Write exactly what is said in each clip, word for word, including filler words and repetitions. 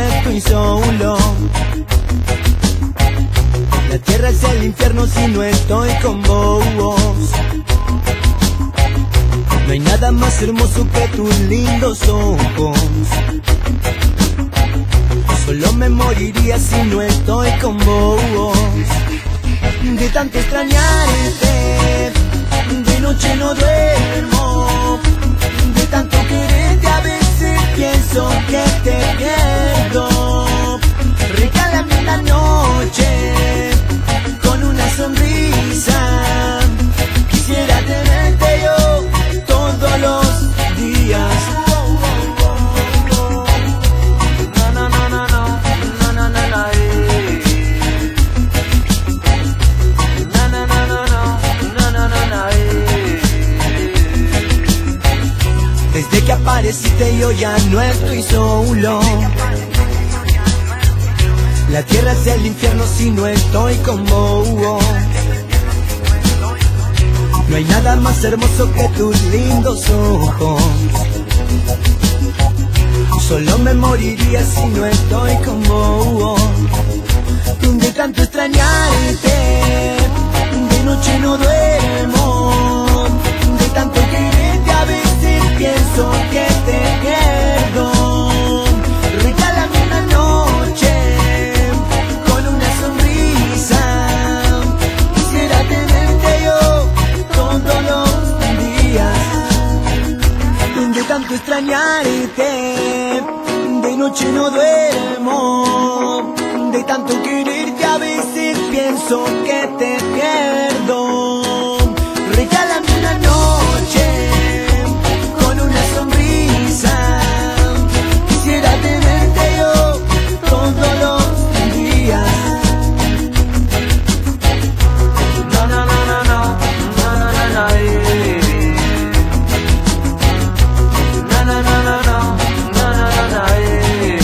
estoy solo. La tierra es el infierno si no estoy con vos. No hay nada más hermoso que tus lindos ojos. Solo me moriría si no estoy con vos. De tanto extrañarte, de noche no duermo. De tanto quererte a veces pienso que te pierdo. Regálame una noche con una sonrisa. Quisiera tenerte yo todos los días. Desde que apareciste yo ya no estoy solo. La tierra es el infierno si no estoy con vos. No hay nada más hermoso que tus lindos ojos. Solo me moriría si no estoy con vos. De tanto extrañarte, de noche no duermo. De tanto quererte a veces pienso que te pierdo. Regálame una noche con una sonrisa. Quisiera tenerte yo todos los días. De tanto extrañarte, de noche no duermo. De tanto quererte a veces pienso que te pierdo. Regálame una noche con una sonrisa. Quisiera tenerte yo todos los días. No, no, no, no, no, no, no, no, no, eh. No, no, no, no, no, no, no, no, no, eh.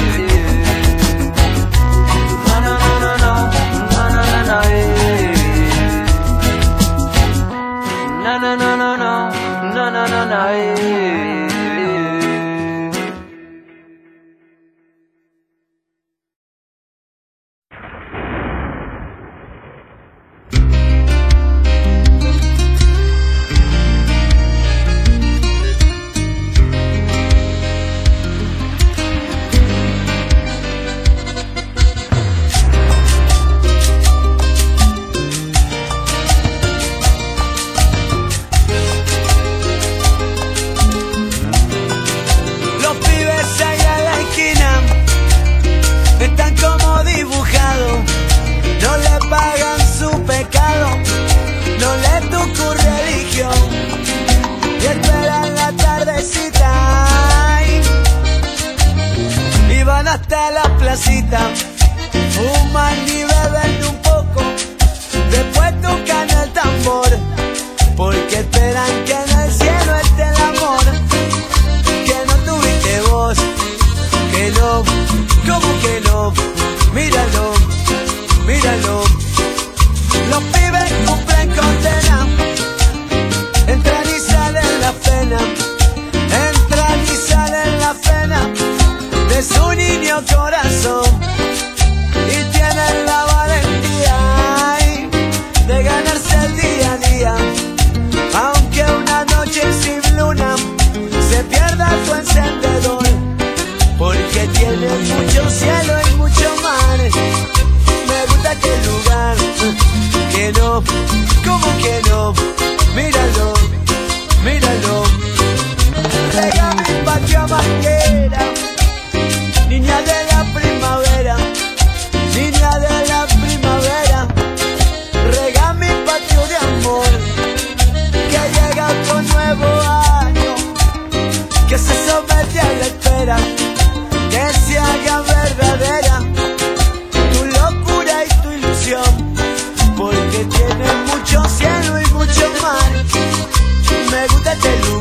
No, no, no, no, no, no, no, no, no, eh. No, no, no, no, no, no, no, no, no, eh. Están como dibujados, no le pagan su pecado, no le tocó religión y esperan la tardecita ay, y van hasta la placita, fuman y beben un poco, después tocan el tambor, porque esperan que en el cielo esté el amor, que no tuviste vos, que no. ¿Cómo que no? Míralo, míralo. Los pibes cumplen condena, entran y salen la pena, entran y salen la pena de su niño corazón y tienen la valentía ay, de ganarse el día a día, aunque una noche sin luna se pierda su encendedor. Porque tiene mucho cielo y mucho mar. Me gusta aquel lugar. Que no, ¿cómo que no? Míralo, míralo. Llega mi patio manguera, niña de la primavera, niña de la primavera. Rega mi patio de amor, que llega con nuevo año, que se somete a la espera. Que se haga verdadera tu locura y tu ilusión, porque tiene mucho cielo y mucho mar. Me gusta este lugar.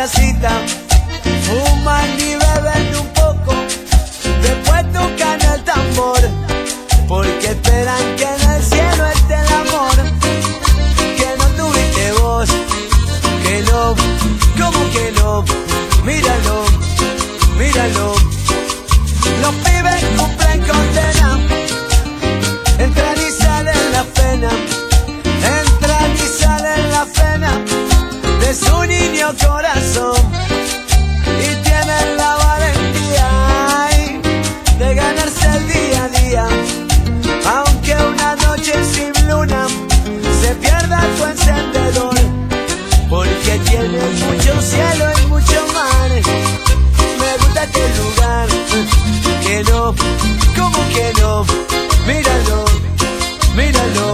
clasita, fuman y beben un poco, después tocan el tambor, porque esperan que en el cielo esté el amor, que no tuviste vos, que no, ¿cómo que no? Míralo, míralo, los pibes cumplen condena, entran y salen la pena, entran y salen la pena de su niño corazón, y tienen la valentía ay, de ganarse el día a día, aunque una noche sin luna se pierda tu encendedor, porque tiene mucho cielo y mucho mar. Me gusta este lugar, que no, ¿cómo que no? Míralo, míralo.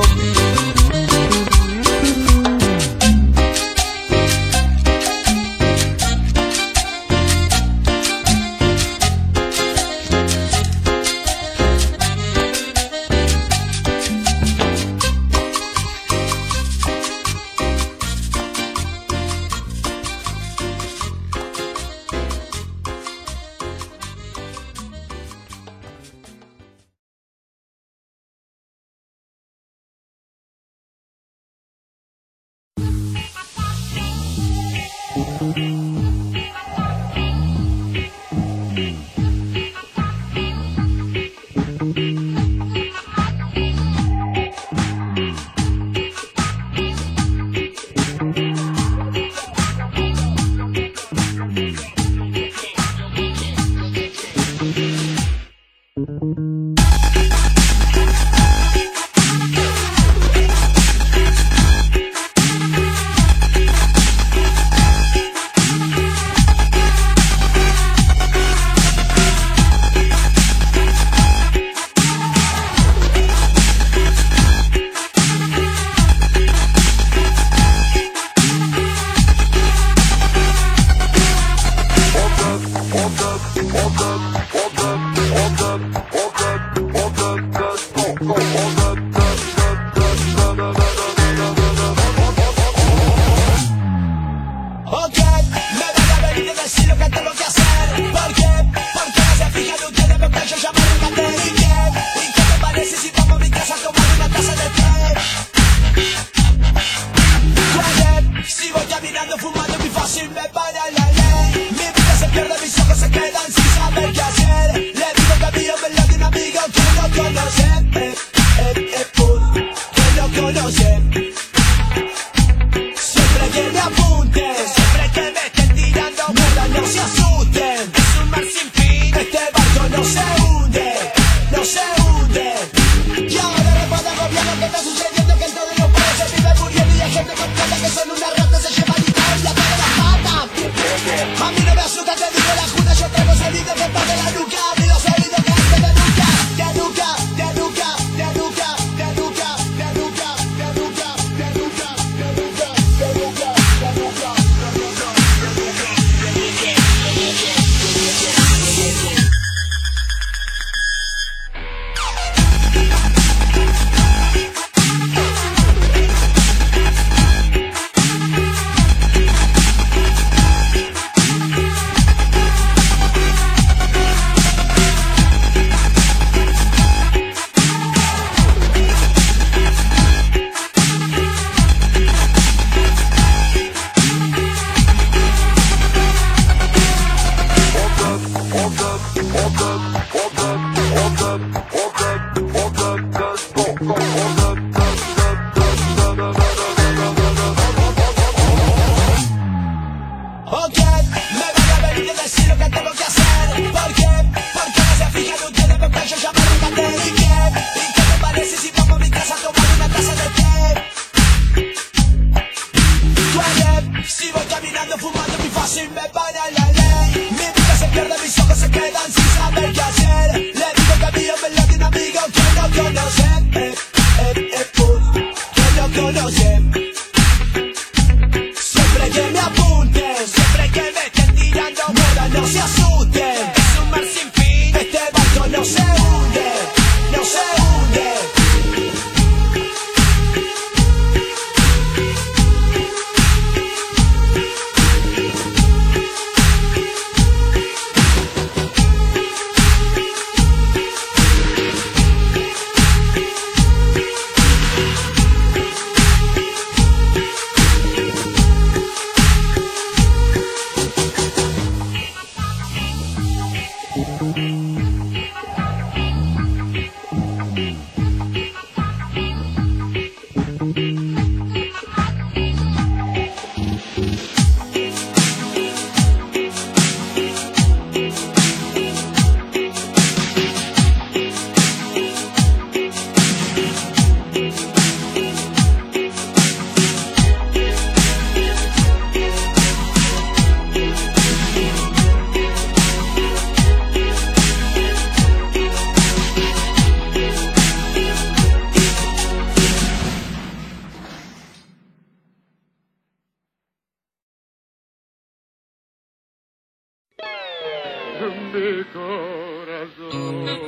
Mi corazón.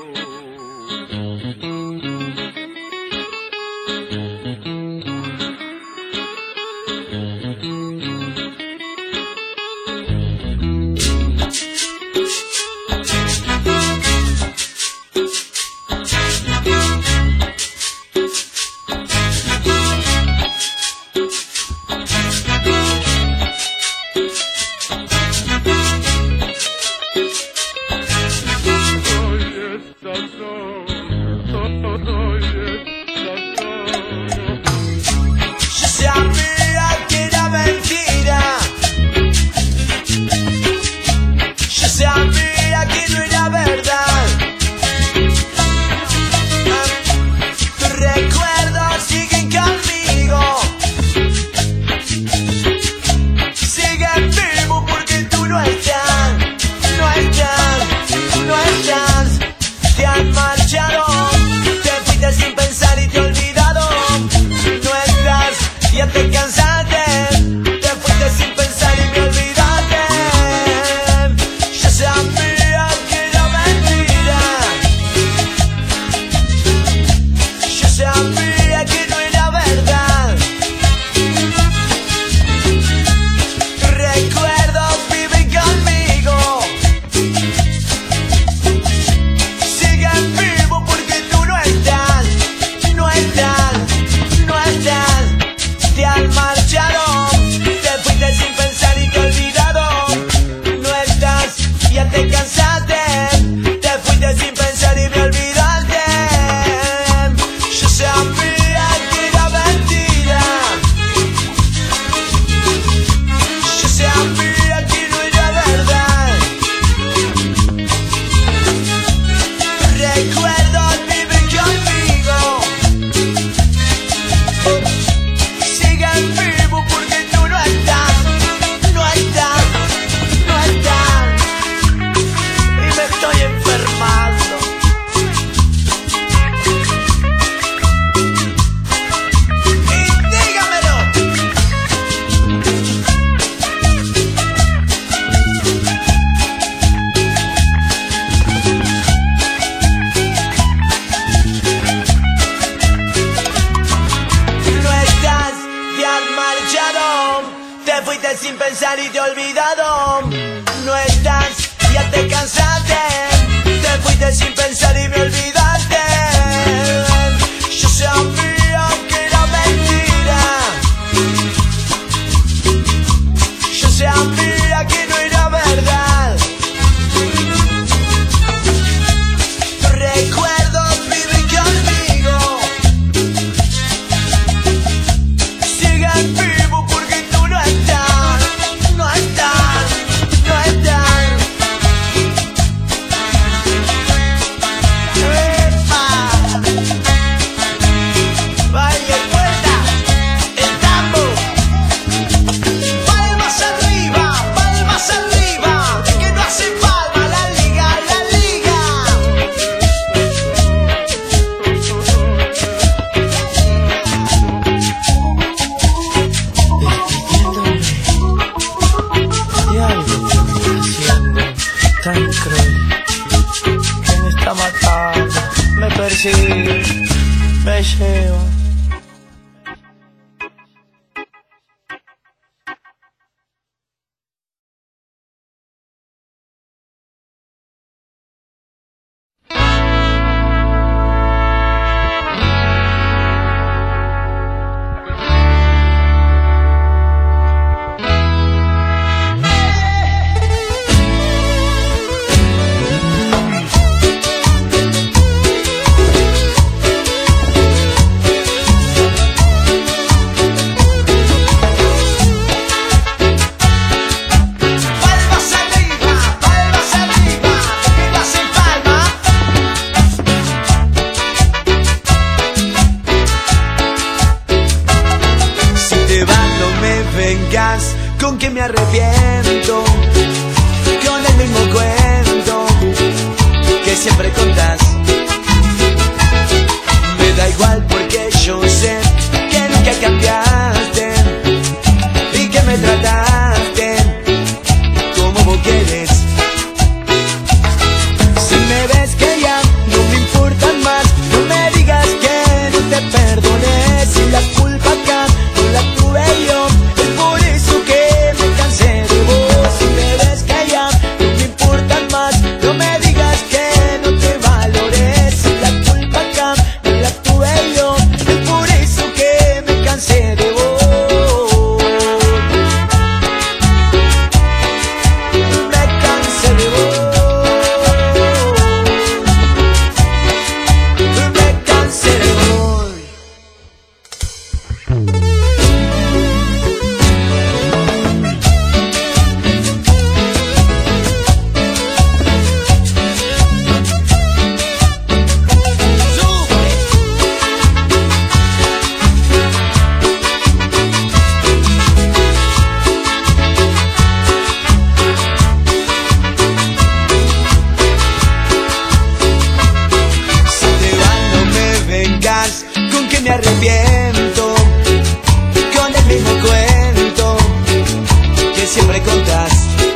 Sin pensar y te he olvidado. No estás, ya te cansaste. Te fuiste sin pensar y me olvidaste. Yo sabía que era mentira. Yo sabía que no era verdad. Tus recuerdos viven conmigo. Siguen vivos porque tú no estás. Tan cruel, que me está matando, me persigue, me lleva. que me arrepiento, con el mismo cuento que siempre contás. Me da igual porque yo sé que nunca cambiaste y que me trataste como vos quieres. Si me ves que ya no me importan más, no me digas que no te perdoné. Si la culpa acá no la tuve yo, es por eso que me cansé de vos. Si me ves que ya no me importan más, no me digas que no te valoré. Si la culpa acá no la tuve yo, es por eso que me cansé de vos. Me cansé de vos. Me cansé de vos. Si te vas no me vengas con que me arrepiento, con el mismo cuento que siempre contás.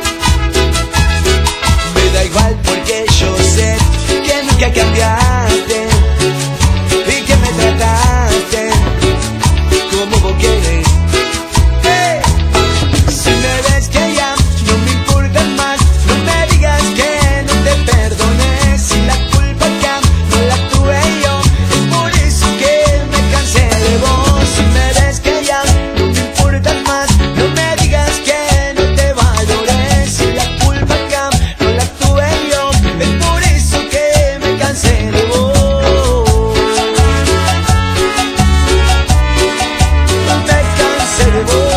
Me da igual porque yo sé que nunca cambiaste y que me trataste como vos quieres. Hey. Si me ves que ya no me importan más, no me digas que no te perdoné. Si la culpa acá no la tuve yo, es por eso que me cansé de vos. Si me ves que ya no me importan más, no me digas que no te valoré. Si la culpa acá no la tuve yo, es por eso que me cansé de vos. Me cansé de vos.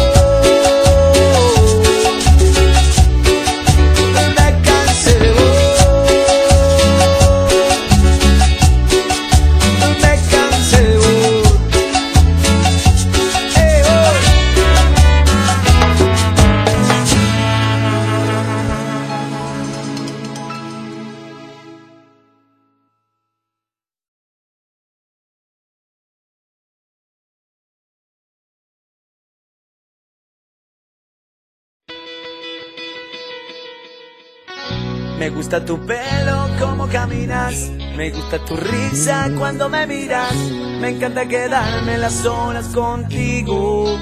Me cansé de vos. Me cansé de vos. Eh, oh. Me gusta tu pelo, cómo caminas, me gusta tu risa cuando me miras, me encanta quedarme las horas contigo.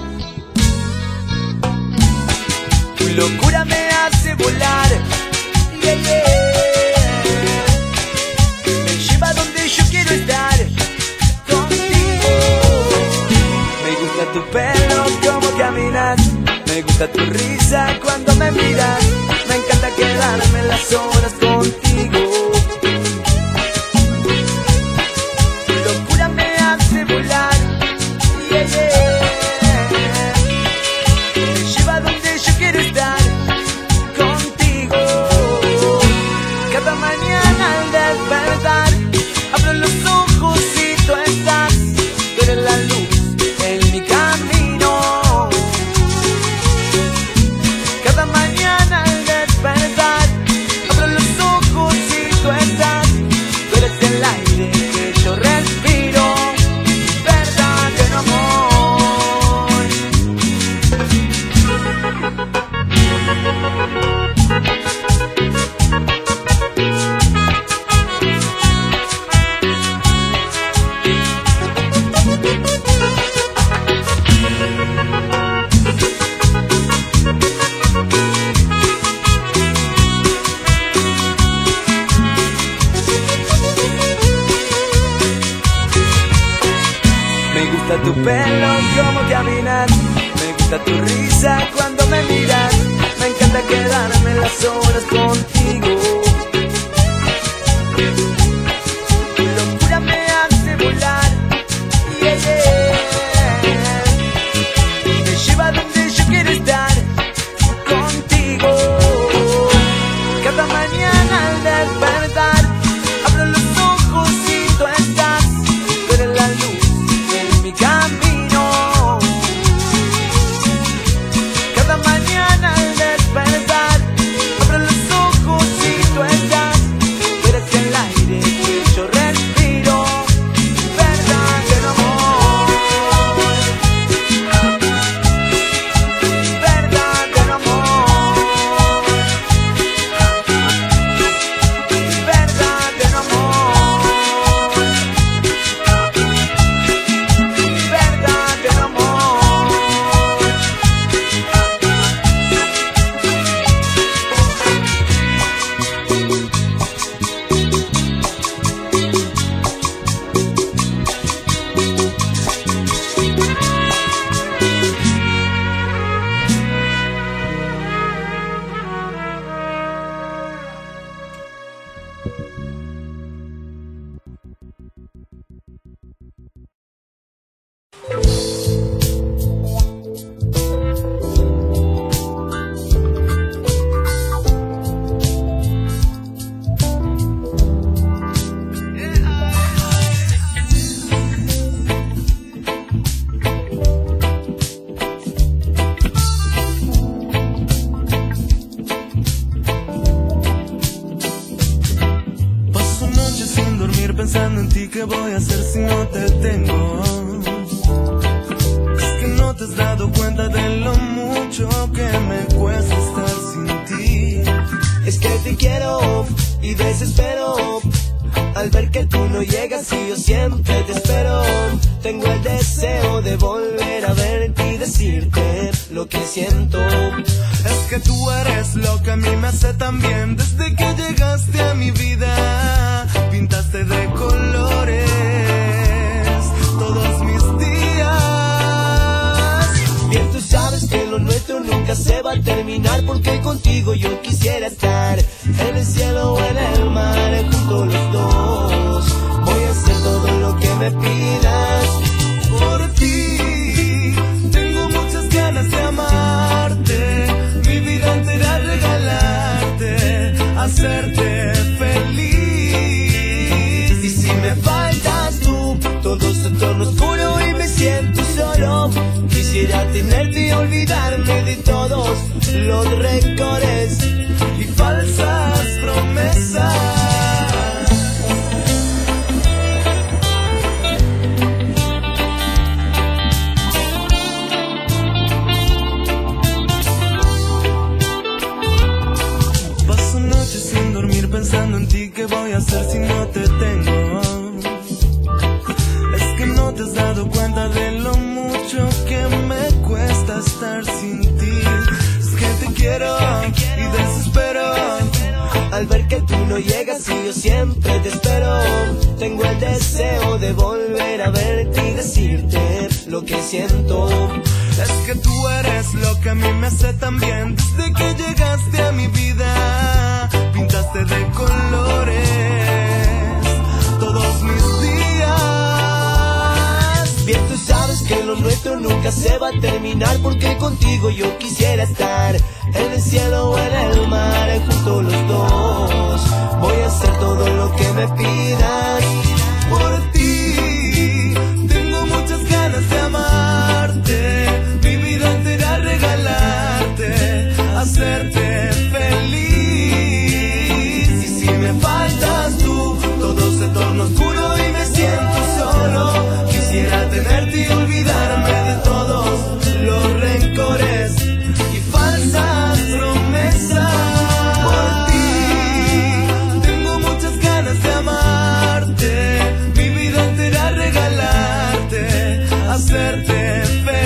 Tu locura me hace volar, yeah, yeah. Me lleva donde yo quiero estar contigo. Me gusta tu pelo, cómo caminas, me gusta tu risa cuando me miras, me encanta quedarme las horas contigo. Tu locura me hace volar, yeah, yeah. Me lleva donde yo quiero estar contigo. Cada mañana al despertar, abro los ojos y tú estás. Tú eres la luz en mi camino. Cada mañana al despertar, abro los ojos y tú estás. Tú eres el aire que yo respiro, verdadero amor. Me gusta tu pelo, cómo caminas, me gusta tu risa cuando me miras, me encanta quedarme las horas contigo. Tu locura me hace volar, yeah, yeah. Me lleva donde yo quiero estar contigo. Cada mañana al despertar, abro los ojos y tú estás. Tú eres la luz en mi camino. Cada mañana pensando en ti, ¿qué voy a hacer si no te tengo? Es que no te has dado cuenta de lo mucho que me cuesta estar sin ti. Es que te quiero y desespero al ver que tú no llegas y yo siempre te espero. Tengo el deseo de volver a verte y decirte lo que siento. Es que tú eres lo que a mí me hace tan bien. Desde que llegaste a mi vida, pintaste de colores todos mis días. Bien tú sabes que lo nuestro nunca se va a terminar, porque contigo yo quisiera estar en el cielo o en el mar, juntos los dos. Voy a hacer todo lo que me pidas por ti. Tengo muchas ganas de amarte, mi vida entera regalarte, hacerte feliz. Y si me faltas tú, todo se torna oscuro y me siento solo. Quisiera tenerte y olvidarme de todos los rencores y falsas promesas. Paso noches sin dormir pensando en ti, ¿qué voy a hacer si no te tengo? Es que no te has dado cuenta de lo mucho que me cuesta estar sin ti. Es que te quiero y desespero al ver que tú no llegas y yo siempre te espero. Tengo el deseo de volver a verte y decirte lo que siento. Es que tú eres lo que a mí me hace tan bien. Desde que llegaste a mi vida, pintaste de colores todos mis días. Bien tú sabes que lo nuestro nunca se va a terminar, porque contigo yo quisiera estar en el cielo o en el mar, juntos los dos. Voy a hacer todo lo que me pidas por ti. Tengo muchas ganas de amarte, mi vida entera regalarte, hacerte feliz. Y si me faltas tú, todo se torna oscuro y me siento solo. Quisiera tenerte y olvidarme de todos los rencores y falsas promesas. Por ti tengo muchas ganas de amarte, mi vida entera regalarte, hacerte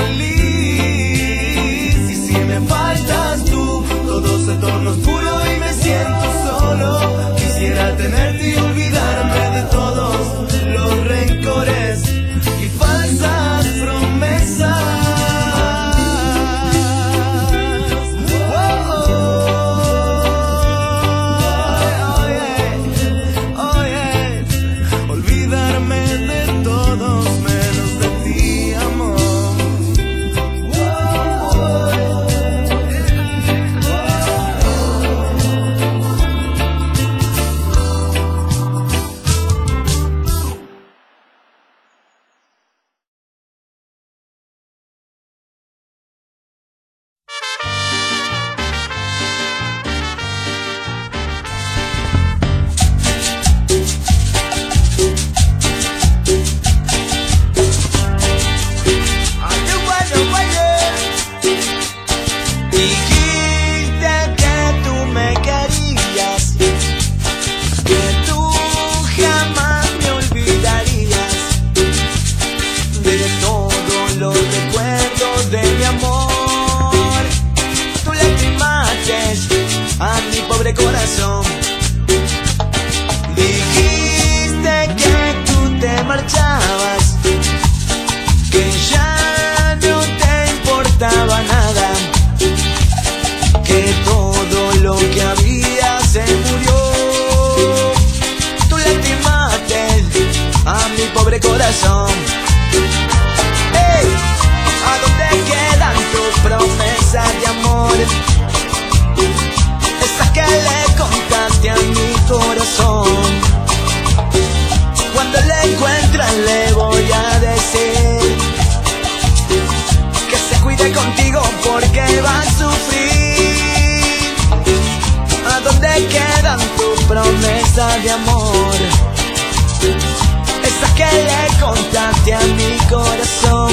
feliz. Y si me faltas tú, todo se torna oscuro y me siento solo. Quisiera tenerte y olvidarme de todos los rencores y falsas promesas. Corazón, dijiste que tú te marchabas, que ya no te importaba nada, que todo lo que había se murió. Tú lastimaste a mi pobre corazón. Hey, ¿a dónde quedan tus promesas de amor? Esas que le contaste a mi corazón. Cuando le encuentras le voy a decir que se cuide contigo porque va a sufrir. ¿A dónde quedan tus promesas de amor? le contaste a mi corazón.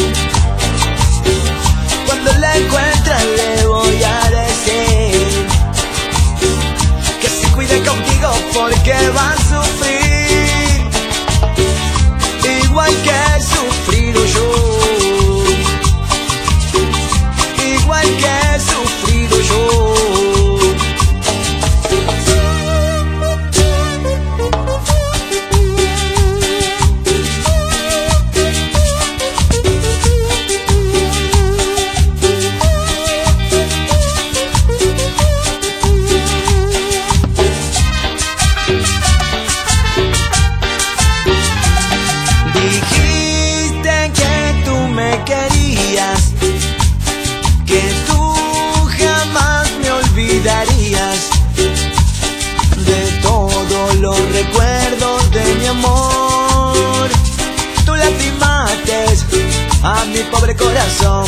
Cuando la encuentres le voy a decir que se cuide contigo porque va a sufrir igual que he sufrido yo, igual que he sufrido yo. De todos los recuerdos de mi amor, tú lastimaste a mi pobre corazón.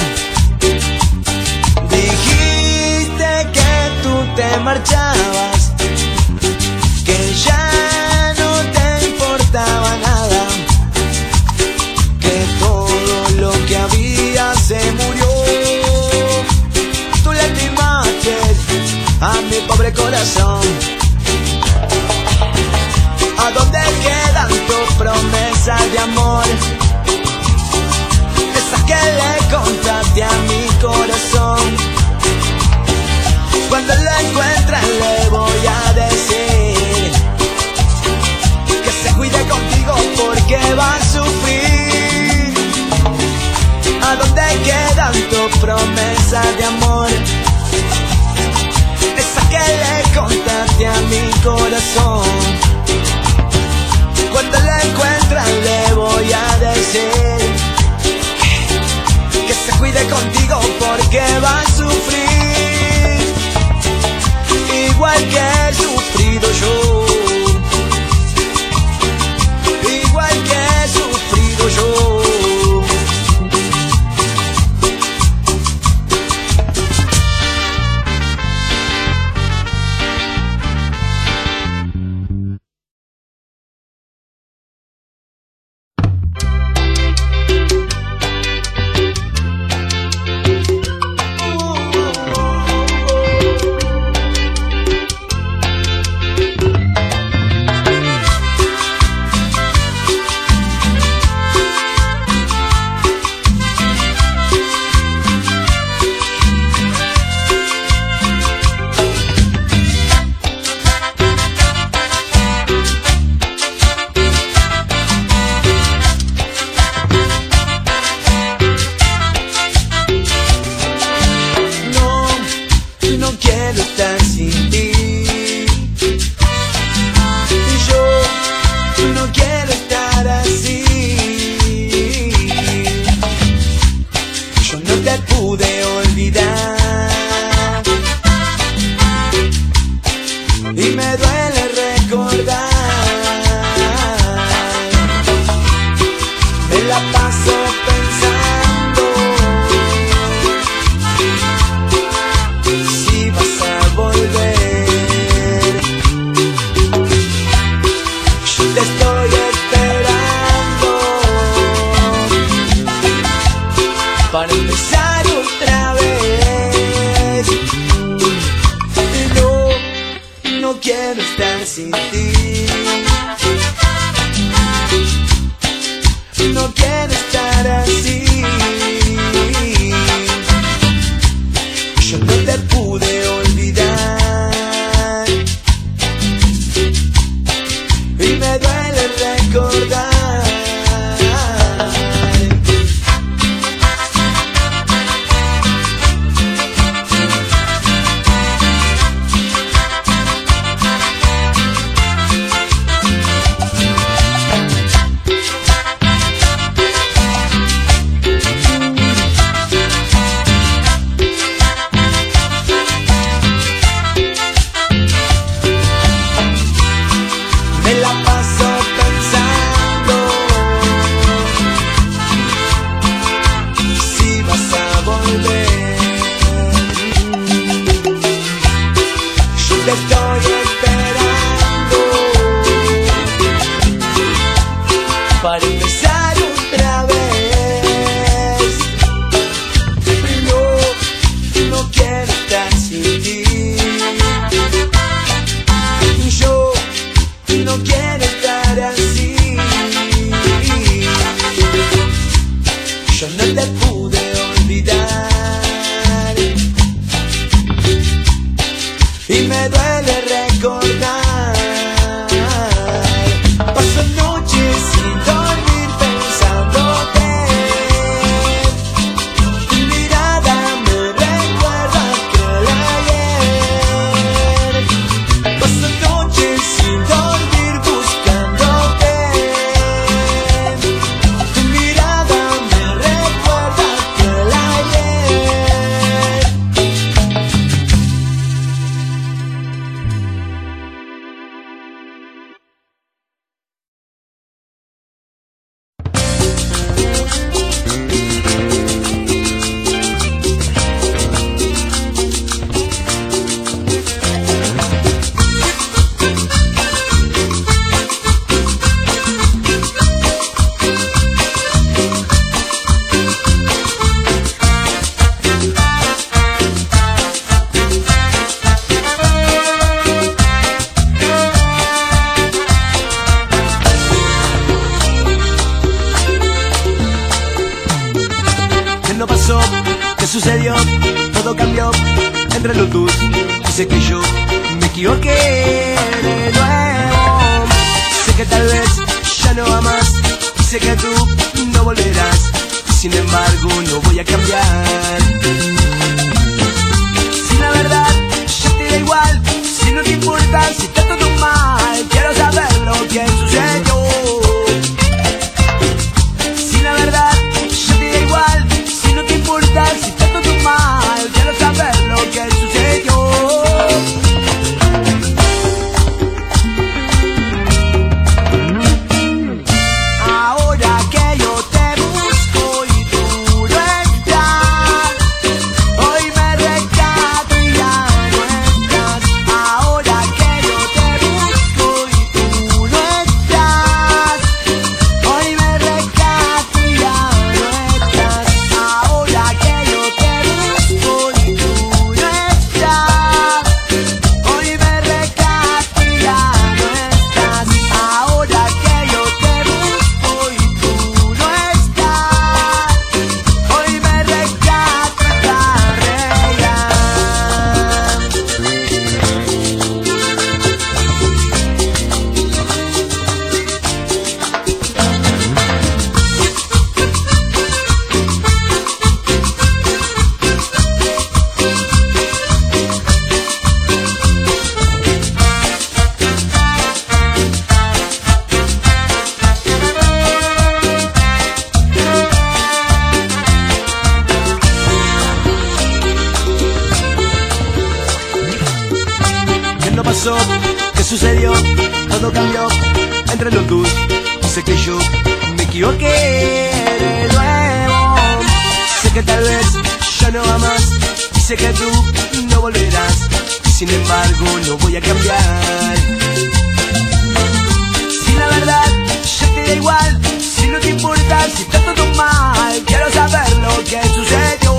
Dijiste que tú te marchabas, que ya no te importaba nada, que todo lo que había se murió. Tú lastimaste a mi pobre corazón. ¿A dónde quedan tus promesas de amor? Esas que le contaste a mi corazón. Cuando lo encuentres le voy a decir que se cuide contigo porque va a sufrir. ¿A dónde quedan tus promesas de amor? Que le contaste a mi corazón. Cuando la encuentras le voy a decir que se cuide contigo porque va a sufrir igual que he sufrido yo, igual que he sufrido yo. Me la paso pensando pasó? ¿Qué sucedió? Todo cambió entre los dos. Sé que yo me equivoqué de nuevo. Sé que tal vez ya no amas. Sé que tú no volverás. Sin embargo no voy a cambiar. Si la verdad ya te da igual, si no te importa, si está todo mal, quiero saber lo que sucedió. Si la verdad ya te da igual, si no te importa, si está todo mal, quiero saber lo que sucedió. Ahora que yo te busco y tú no estás, hoy me rescato y ya no estás. Ahora que yo te busco y tú no estás, hoy me rescato y ya no estás. Ahora que yo te busco y tú no estás, hoy me rescato y ya no estás. Ahora que yo te busco y tú no estás, hoy me rescato esta reya. ¿Qué no pasó? ¿Qué sucedió? Todo cambió entre los dos. Sé que yo me equivoqué de nuevo. Sé que tal vez ya no amas. Y sé que tú no volverás. Sin embargo no voy a cambiar. Si la verdad ya te da igual, si no te importa, si está todo mal, quiero saber lo que sucedió.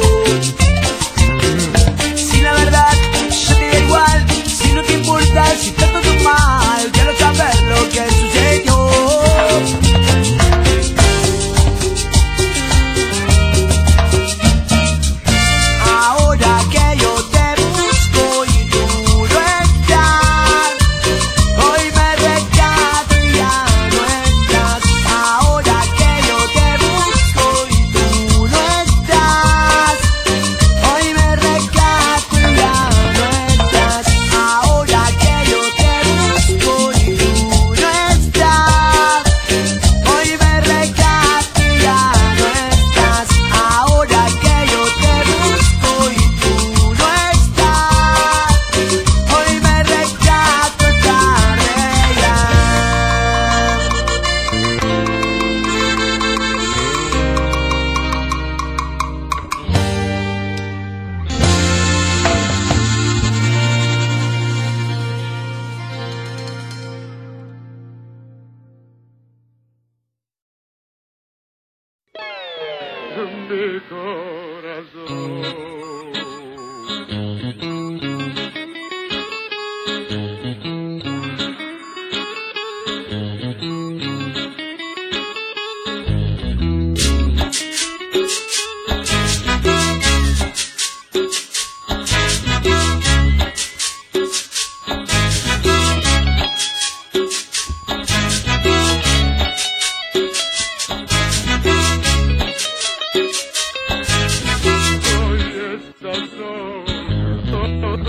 Si la verdad ya te da igual, si no te importa, si está todo mal, quiero saber lo que sucedió. Ahora que yo te busco y tú no estás, hoy me rescato y ya no estás. Ahora que yo te busco y tú no estás, hoy me rescato y ya no estás. Ahora que yo te busco y tú no estás, hoy me rescato y ya no estás. Ahora que yo te busco y tú no estás, hoy me rescato esta reya. Mi corazón. Hoy estas son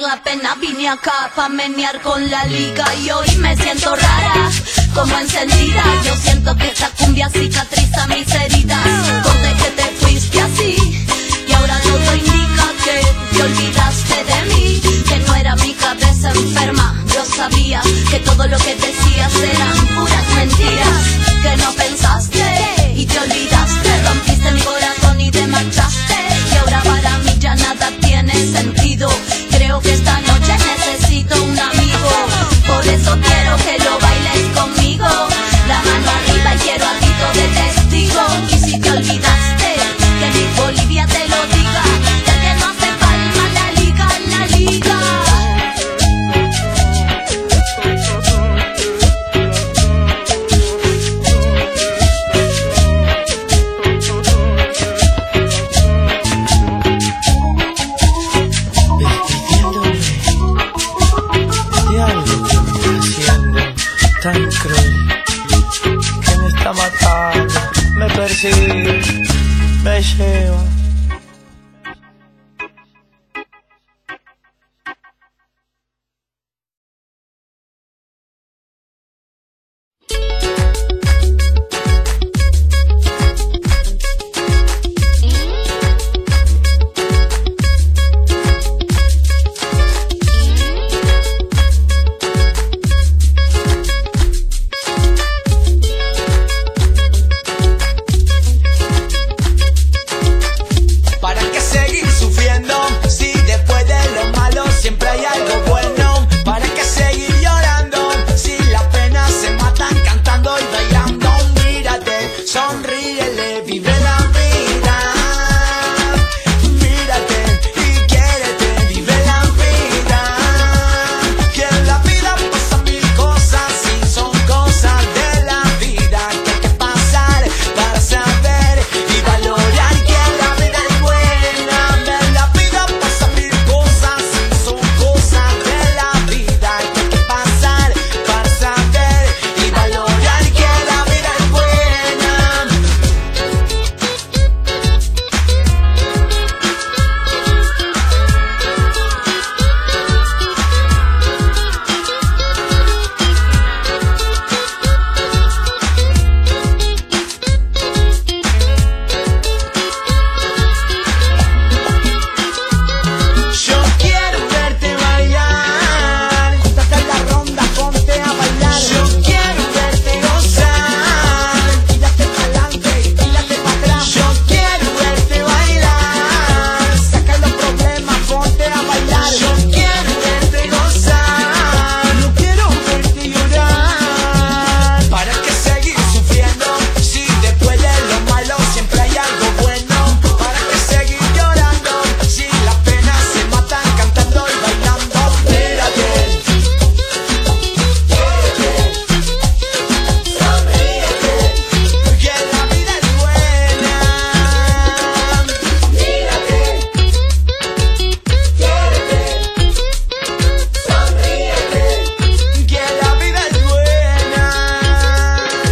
la pena. Vine acá pa' menear con la liga y hoy me siento rara, como encendida. Yo siento que esta cumbia cicatriza mis heridas. Donde que te fuiste así y ahora todo indica que te olvidaste de mí, que no era mi cabeza enferma. Yo sabía que todo lo que decías eran puras mentiras, que no pensaste y te olvidaste. Rompiste mi corazón y te marchaste, y ahora para mí ya nada tiene sentido. Creo que esta noche necesito un amigo, por eso quiero que lo bailes conmigo. La mano arriba y quiero a grito de testigo. Y si te olvidaste, que mi Bolivia te lo diga, ya que no hace palma la liga, la liga. Tan cruel, que me está matando, me persigue, me lleva.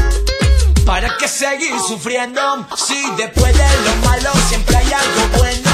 Seguir sufriendo, si después de lo malo siempre hay algo bueno.